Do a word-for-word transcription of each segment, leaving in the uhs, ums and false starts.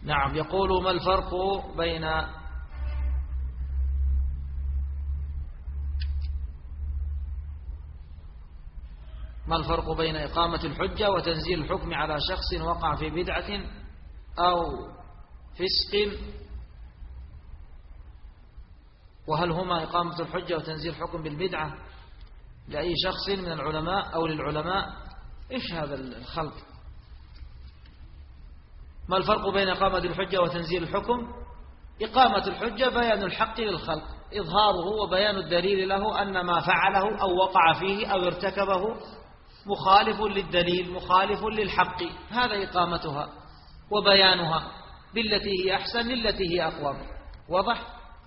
نعم. يقول ما الفرق بين ما الفرق بين إقامة الحجة وتنزيل الحكم على شخص وقع في بدعة أو فسق، وهل هما إقامة الحجة وتنزيل الحكم بالبدعة لأي شخص من العلماء أو للعلماء؟ إيش هذا الخلط؟ ما الفرق بين إقامة الحجة وتنزيل الحكم؟ إقامة الحجة بيان الحق للخلق، إظهاره وبيان الدليل له أن ما فعله أو وقع فيه أو ارتكبه مخالف للدليل مخالف للحق، هذا إقامتها وبيانها بالتي هي أحسن للتي هي أقوم. واضح؟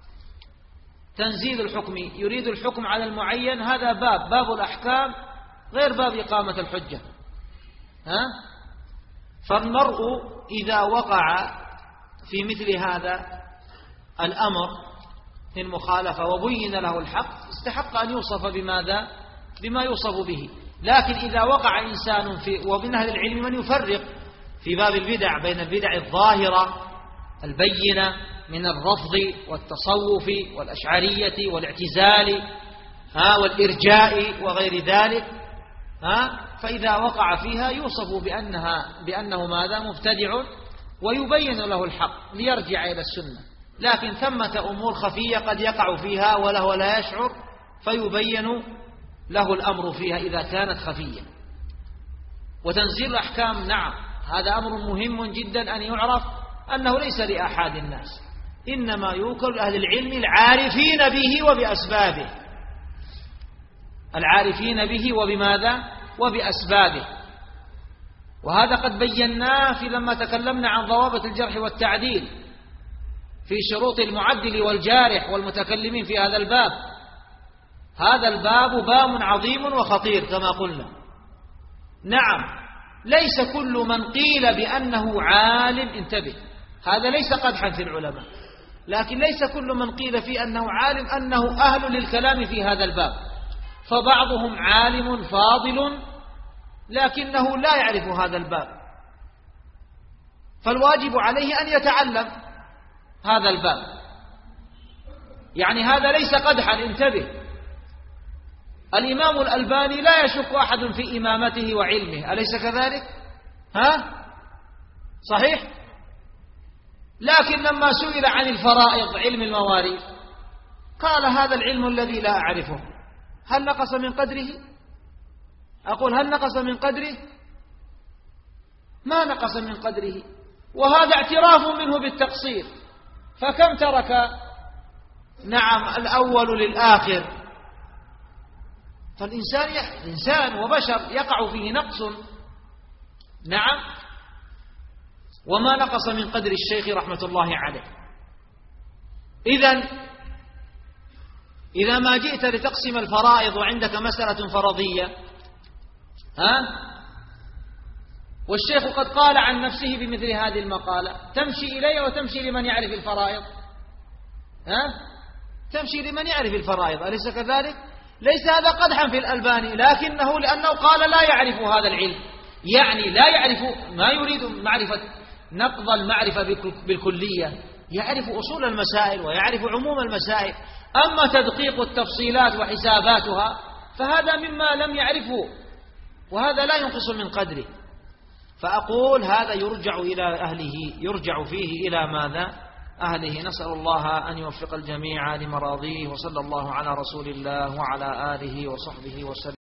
تنزيل الحكم يريد الحكم على المعين، هذا باب باب الأحكام غير باب إقامة الحجة. ها؟ فالمرء إذا وقع في مثل هذا الأمر من مخالفة وبين له الحق استحق أن يوصف بماذا؟ بما يوصف به. لكن إذا وقع إنسان في، ومن أهل العلم من يفرق في باب البدع بين البدع الظاهرة البينة من الرفض والتصوف والأشعرية والاعتزال ها والإرجاء وغير ذلك، ها فإذا وقع فيها يوصف بأنها بأنه ماذا؟ مبتدع، ويبين له الحق ليرجع إلى السنة. لكن ثمة أمور خفية قد يقع فيها وله ولا يشعر، فيبين له الأمر فيها إذا كانت خفية. وتنزيل الأحكام نعم هذا أمر مهم جدا أن يعرف أنه ليس لأحد الناس، إنما يوكل أهل العلم العارفين به وبأسبابه، العارفين به وبماذا؟ وبأسبابه. وهذا قد بيناه في لما تكلمنا عن ضوابط الجرح والتعديل في شروط المعدل والجارح والمتكلمين في هذا الباب. هذا الباب باب عظيم وخطير كما قلنا. نعم ليس كل من قيل بأنه عالم، انتبه، هذا ليس قدحا في العلماء، لكن ليس كل من قيل فيه أنه عالم أنه أهل للكلام في هذا الباب. فبعضهم عالم فاضل لكنه لا يعرف هذا الباب، فالواجب عليه أن يتعلم هذا الباب. يعني هذا ليس قدحا، انتبه. الإمام الألباني لا يشك أحد في إمامته وعلمه، أليس كذلك؟ ها؟ صحيح؟ لكن لما سئل عن الفرائض علم المواريث قال هذا العلم الذي لا أعرفه، هل نقص من قدره؟ أقول هل نقص من قدره؟ ما نقص من قدره، وهذا اعتراف منه بالتقصير. فكم ترك؟ نعم الأول للآخر. فالإنسان إنسان وبشر يقع فيه نقص، نعم، وما نقص من قدر الشيخ رحمة الله عليه. إذن إذا ما جئت لتقسم الفرائض وعندك مسألة فرضية، ها، والشيخ قد قال عن نفسه بمثل هذه المقالة، تمشي إليه وتمشي لمن يعرف الفرائض، ها، تمشي لمن يعرف الفرائض، أليس كذلك؟ ليس هذا قدحا في الألباني، لكنه لأنه قال لا يعرف هذا العلم، يعني لا يعرف، ما يريد معرفة نقض المعرفة بالكلية، يعرف أصول المسائل ويعرف عموم المسائل. أما تدقيق التفصيلات وحساباتها فهذا مما لم يعرفه، وهذا لا ينقص من قدره. فأقول هذا يرجع إلى أهله، يرجع فيه إلى ماذا؟ أهله. نسأل الله أن يوفق الجميع لمراضيه، وصلى الله على رسول الله وعلى آله وصحبه وسلم.